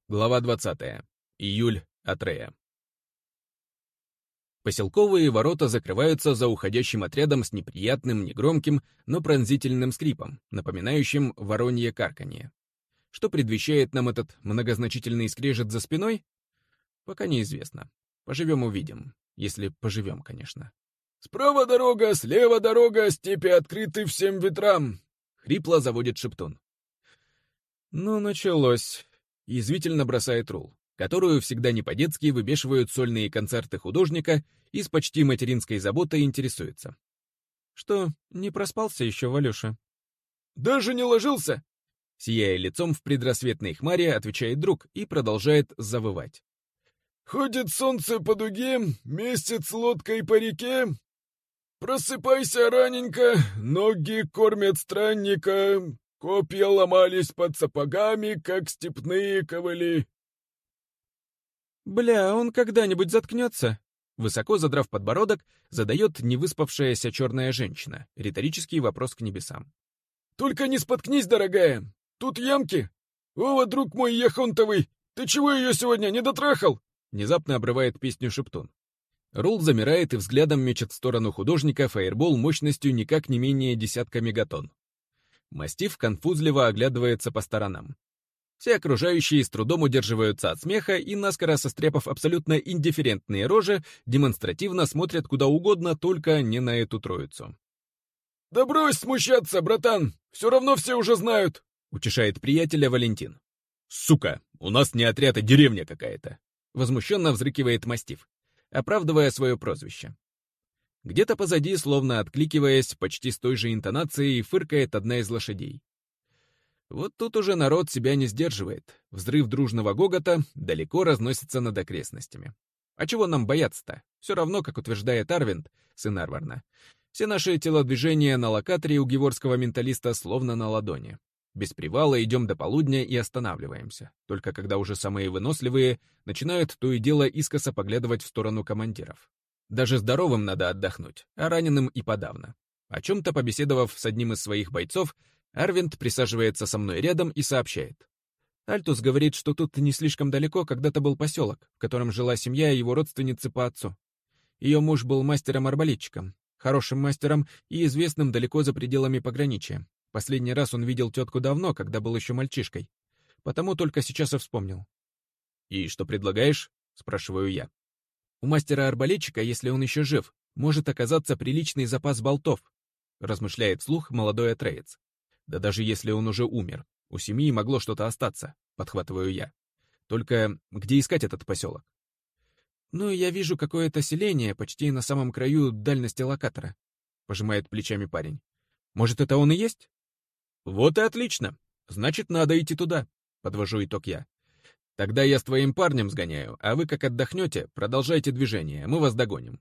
Глава 20. Июль. Атрея. Поселковые ворота закрываются за уходящим отрядом с неприятным, негромким, но пронзительным скрипом, напоминающим воронье карканье. Что предвещает нам этот многозначительный скрежет за спиной? Пока неизвестно. Поживем-увидим. Если поживем, конечно. «Справа дорога, слева дорога, степи открыты всем ветрам!» — хрипло заводит Шептун. Ну, началось. Язвительно бросает Рул, которую всегда не по-детски выбешивают сольные концерты художника и с почти материнской заботой интересуется. Что, не проспался еще, Валюша? «Даже не ложился!» Сияя лицом в предрассветной хмаре, отвечает друг и продолжает завывать. «Ходит солнце по дуге, месяц лодкой по реке. Просыпайся раненько, ноги кормят странника, копья ломались под сапогами, как степные ковыли». «Бля, он когда-нибудь заткнется?» Высоко задрав подбородок, задает невыспавшаяся черная женщина риторический вопрос к небесам. «Только не споткнись, дорогая! Тут ямки! Вова, друг мой яхонтовый, ты чего ее сегодня не дотрахал?» Внезапно обрывает песню Шептун. Рул замирает и взглядом мечет в сторону художника фаербол мощностью никак не менее десятка мегатонн. Мастиф конфузливо оглядывается по сторонам. Все окружающие с трудом удерживаются от смеха и, наскоро состряпав абсолютно индифферентные рожи, демонстративно смотрят куда угодно, только не на эту троицу. «Да брось смущаться, братан! Все равно все уже знают!» — утешает приятеля Валентин. «Сука, у нас не отряд, а деревня какая-то!» — возмущенно взрыкивает мастиф, оправдывая свое прозвище. Где-то позади, словно откликиваясь, почти с той же интонацией, фыркает одна из лошадей. Вот тут уже народ себя не сдерживает. Взрыв дружного гогота далеко разносится над окрестностями. А чего нам бояться-то? Все равно, как утверждает Арвинд, сын Арварна, все наши телодвижения на локаторе у геворского менталиста словно на ладони. Без привала идем до полудня и останавливаемся, только когда уже самые выносливые начинают то и дело искоса поглядывать в сторону командиров. Даже здоровым надо отдохнуть, а раненым и подавно. О чем-то побеседовав с одним из своих бойцов, Арвинд присаживается со мной рядом и сообщает. Альтус говорит, что тут не слишком далеко когда-то был поселок, в котором жила семья его родственницы по отцу. Ее муж был мастером-арбалетчиком, хорошим мастером и известным далеко за пределами пограничья. Последний раз он видел тетку давно, когда был еще мальчишкой. Потому только сейчас и вспомнил. «И что предлагаешь?» — спрашиваю я. «У мастера-арбалетчика, если он еще жив, может оказаться приличный запас болтов», — размышляет вслух молодой атреец. «Да даже если он уже умер, у семьи могло что-то остаться», — подхватываю я. «Только где искать этот поселок?» «Ну, я вижу какое-то селение почти на самом краю дальности локатора», — пожимает плечами парень. «Может, это он и есть?» «Вот и отлично. Значит, надо идти туда», — подвожу итог я. «Тогда я с твоим парнем сгоняю, а вы, как отдохнете, продолжайте движение, мы вас догоним».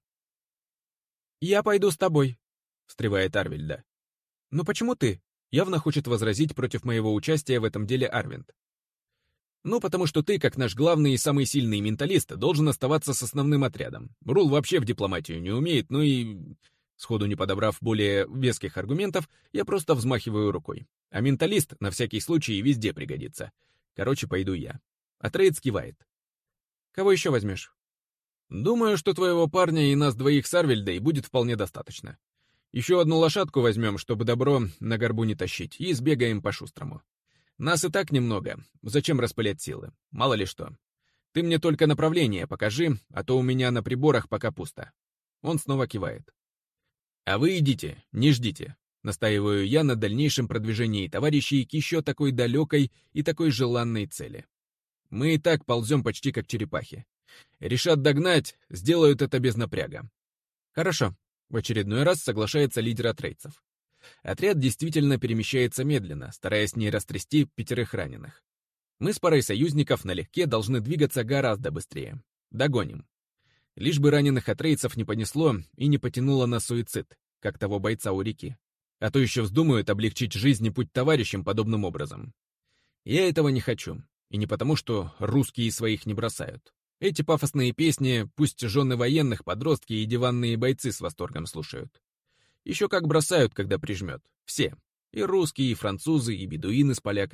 «Я пойду с тобой», — встревает Арвильда. «Но почему ты?» — явно хочет возразить против моего участия в этом деле Арвинд. «Ну, потому что ты, как наш главный и самый сильный менталист, должен оставаться с основным отрядом. Рул вообще в дипломатию не умеет, ну и...» Сходу не подобрав более веских аргументов, я просто взмахиваю рукой. А менталист на всякий случай везде пригодится. Короче, пойду я. Атреец кивает. «Кого еще возьмешь?» «Думаю, что твоего парня и нас двоих с Арвильдой будет вполне достаточно. Еще одну лошадку возьмем, чтобы добро на горбу не тащить, и сбегаем по-шустрому. Нас и так немного, зачем распылять силы, мало ли что. Ты мне только направление покажи, а то у меня на приборах пока пусто». Он снова кивает. «А вы идите, не ждите», — настаиваю я на дальнейшем продвижении товарищей к еще такой далекой и такой желанной цели. Мы и так ползем почти как черепахи. Решат догнать, сделают это без напряга. «Хорошо», — в очередной раз соглашается лидер атрейцев. Отряд действительно перемещается медленно, стараясь не растрясти 5 раненых. Мы с парой союзников налегке должны двигаться гораздо быстрее. Догоним. Лишь бы раненых атрейцев не понесло и не потянуло на суицид, как того бойца у реки. А то еще вздумают облегчить жизнь и путь товарищам подобным образом. Я этого не хочу. И не потому, что русские своих не бросают. Эти пафосные песни пусть жены военных, подростки и диванные бойцы с восторгом слушают. Еще как бросают, когда прижмет. Все. И русские, и французы, и бедуины с поляками.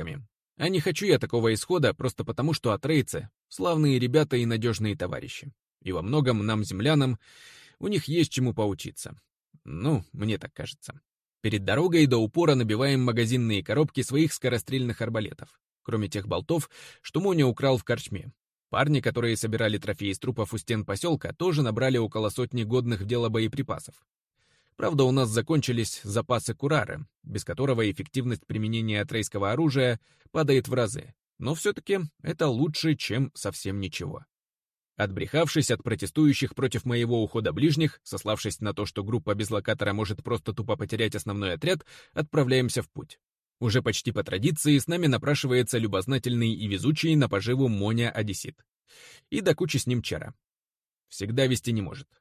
А не хочу я такого исхода просто потому, что атрейцы — славные ребята и надежные товарищи. И во многом нам, землянам, у них есть чему поучиться. Ну, мне так кажется. Перед дорогой до упора набиваем магазинные коробки своих скорострельных арбалетов, кроме тех болтов, что Моня украл в корчме. Парни, которые собирали трофеи из трупов у стен поселка, тоже набрали около сотни годных в дело боеприпасов. Правда, у нас закончились запасы курары, без которого эффективность применения атрейского оружия падает в разы. Но все-таки это лучше, чем совсем ничего. Отбрехавшись от протестующих против моего ухода ближних, сославшись на то, что группа без локатора может просто тупо потерять основной отряд, отправляемся в путь. Уже почти по традиции с нами напрашивается любознательный и везучий на поживу Моня-одессит. И до кучи с ним Чара. Всегда вести не может.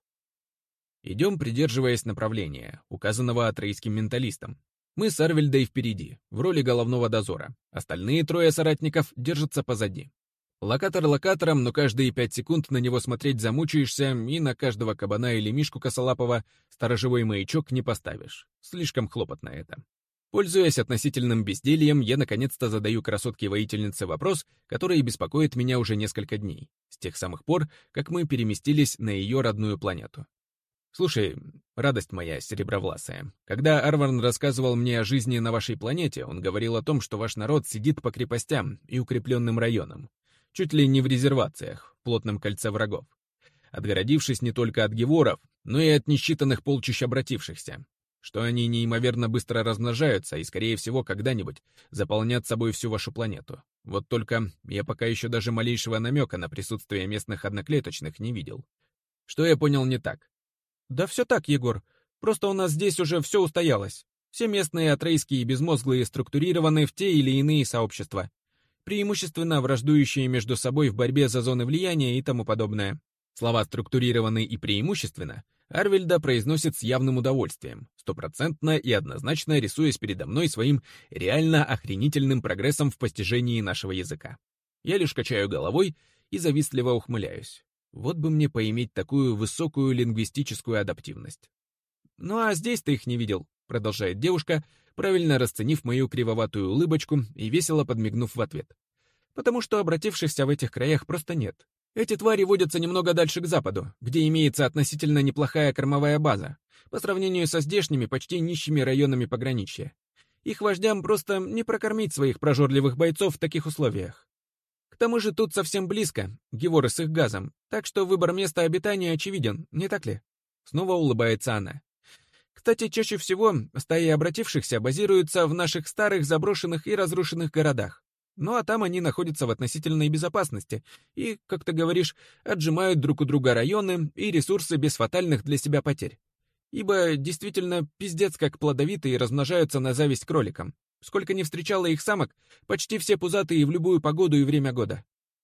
Идем, придерживаясь направления, указанного атрейским менталистом. Мы с Арвельдой впереди, в роли головного дозора. Остальные трое соратников держатся позади. Локатор локатором, но каждые 5 секунд на него смотреть замучаешься, и на каждого кабана или мишку косолапого сторожевой маячок не поставишь. Слишком хлопотно это. Пользуясь относительным бездельем, я наконец-то задаю красотке-воительнице вопрос, который беспокоит меня уже несколько дней, с тех самых пор, как мы переместились на ее родную планету. Слушай, радость моя серебровласая, когда Арварн рассказывал мне о жизни на вашей планете, он говорил о том, что ваш народ сидит по крепостям и укрепленным районам, чуть ли не в резервациях, в плотном кольце врагов, отгородившись не только от геворов, но и от несчитанных полчищ обратившихся, что они неимоверно быстро размножаются и, скорее всего, когда-нибудь заполнят собой всю вашу планету. Вот только я пока еще даже малейшего намека на присутствие местных одноклеточных не видел. Что я понял не так? Да все так, Егор. Просто у нас здесь уже все устоялось. Все местные атрейские и безмозглые структурированы в те или иные сообщества, преимущественно враждующие между собой в борьбе за зоны влияния и тому подобное. Слова «структурированы» и «преимущественно» Арвельда произносит с явным удовольствием, стопроцентно и однозначно рисуясь передо мной своим реально охренительным прогрессом в постижении нашего языка. Я лишь качаю головой и завистливо ухмыляюсь. Вот бы мне поиметь такую высокую лингвистическую адаптивность. «Ну а здесь ты их не видел», — продолжает девушка, правильно расценив мою кривоватую улыбочку и весело подмигнув в ответ. «Потому что обратившихся в этих краях просто нет. Эти твари водятся немного дальше к западу, где имеется относительно неплохая кормовая база, по сравнению со здешними почти нищими районами пограничья. Их вождям просто не прокормить своих прожорливых бойцов в таких условиях. К тому же тут совсем близко, геворы с их газом, так что выбор места обитания очевиден, не так ли?» Снова улыбается она. «Кстати, чаще всего стаи обратившихся базируются в наших старых заброшенных и разрушенных городах. Ну а там они находятся в относительной безопасности и, как ты говоришь, отжимают друг у друга районы и ресурсы без фатальных для себя потерь. Ибо действительно пиздец как плодовитые и размножаются на зависть кроликам. Сколько не встречала их самок, почти все пузатые в любую погоду и время года».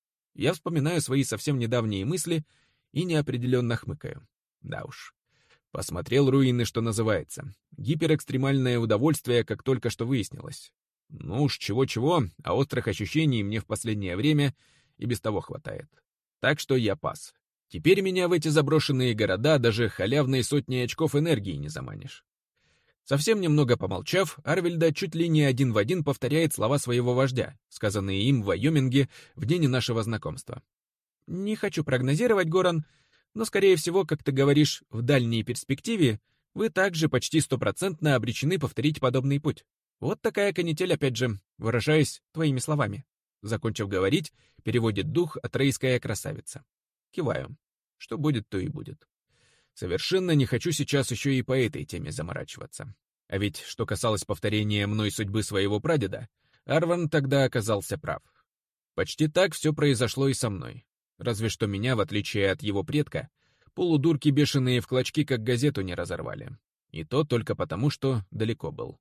Я вспоминаю свои совсем недавние мысли и неопределенно хмыкаю. Да уж. Посмотрел руины, что называется. Гиперэкстремальное удовольствие, как только что выяснилось. Ну уж чего-чего, а острых ощущений мне в последнее время и без того хватает. Так что я пас. Теперь меня в эти заброшенные города даже халявной сотней очков энергии не заманишь. Совсем немного помолчав, Арвельда чуть ли не один в один повторяет слова своего вождя, сказанные им в Вайоминге в день нашего знакомства. «Не хочу прогнозировать, Горан, но, скорее всего, как ты говоришь, в дальней перспективе вы также почти стопроцентно обречены повторить подобный путь. Вот такая канитель, опять же, выражаясь твоими словами». Закончив говорить, переводит дух атрейская красавица. Киваю. Что будет, то и будет. Совершенно не хочу сейчас еще и по этой теме заморачиваться. А ведь, что касалось повторения мной судьбы своего прадеда, Арварн тогда оказался прав. Почти так все произошло и со мной. Разве что меня, в отличие от его предка, полудурки бешеные в клочки, как газету, не разорвали. И то только потому, что далеко был.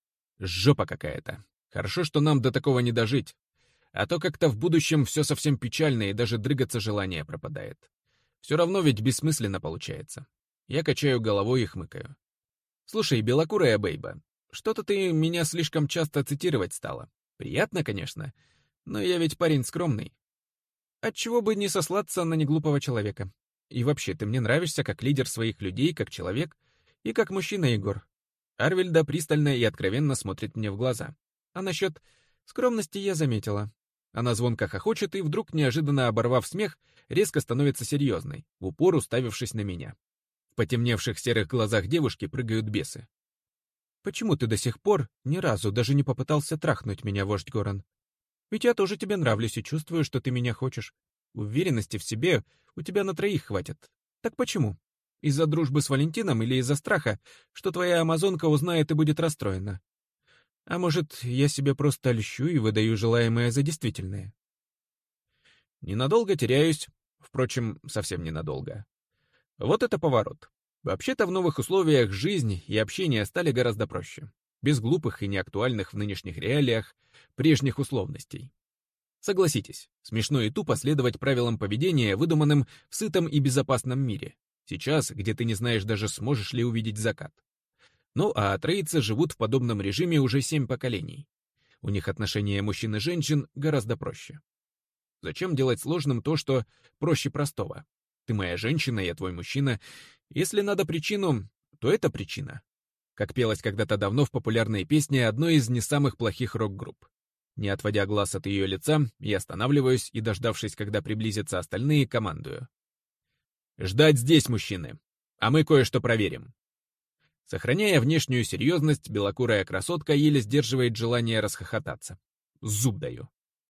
Жопа какая-то. Хорошо, что нам до такого не дожить. А то как-то в будущем все совсем печально, и даже дрыгаться желание пропадает. Все равно ведь бессмысленно получается. Я качаю головой и хмыкаю. «Слушай, белокурая бейба, что-то ты меня слишком часто цитировать стала. Приятно, конечно, но я ведь парень скромный. Отчего бы не сослаться на неглупого человека? И вообще, ты мне нравишься как лидер своих людей, как человек и как мужчина, Егор». Арвельда пристально и откровенно смотрит мне в глаза. А насчет Скромности я заметила. Она звонко хохочет и вдруг, неожиданно оборвав смех, резко становится серьезной, в упор уставившись на меня. В потемневших серых глазах девушки прыгают бесы. «Почему ты до сих пор ни разу даже не попытался трахнуть меня, вождь Горан? Ведь я тоже тебе нравлюсь и чувствую, что ты меня хочешь. Уверенности в себе у тебя на троих хватит. Так почему? Из-за дружбы с Валентином или из-за страха, что твоя амазонка узнает и будет расстроена? А может, я себе просто льщу и выдаю желаемое за действительное?» Ненадолго теряюсь, впрочем, совсем ненадолго. Вот это поворот. Вообще-то в новых условиях жизнь и общение стали гораздо проще, без глупых и неактуальных в нынешних реалиях прежних условностей. Согласитесь, смешно и тупо следовать правилам поведения, выдуманным в сытом и безопасном мире, сейчас, где ты не знаешь даже, сможешь ли увидеть закат. Ну а троицы живут в подобном режиме уже 7 поколений. У них отношения мужчин и женщин гораздо проще. Зачем делать сложным то, что проще простого? Ты моя женщина, я твой мужчина. Если надо причину, то это причина. Как пелось когда-то давно в популярной песне одной из не самых плохих рок-групп. Не отводя глаз от ее лица, я останавливаюсь и, дождавшись, когда приблизятся остальные, командую. «Ждать здесь, мужчины, а мы кое-что проверим». Сохраняя внешнюю серьезность, белокурая красотка еле сдерживает желание расхохотаться. Зуб даю.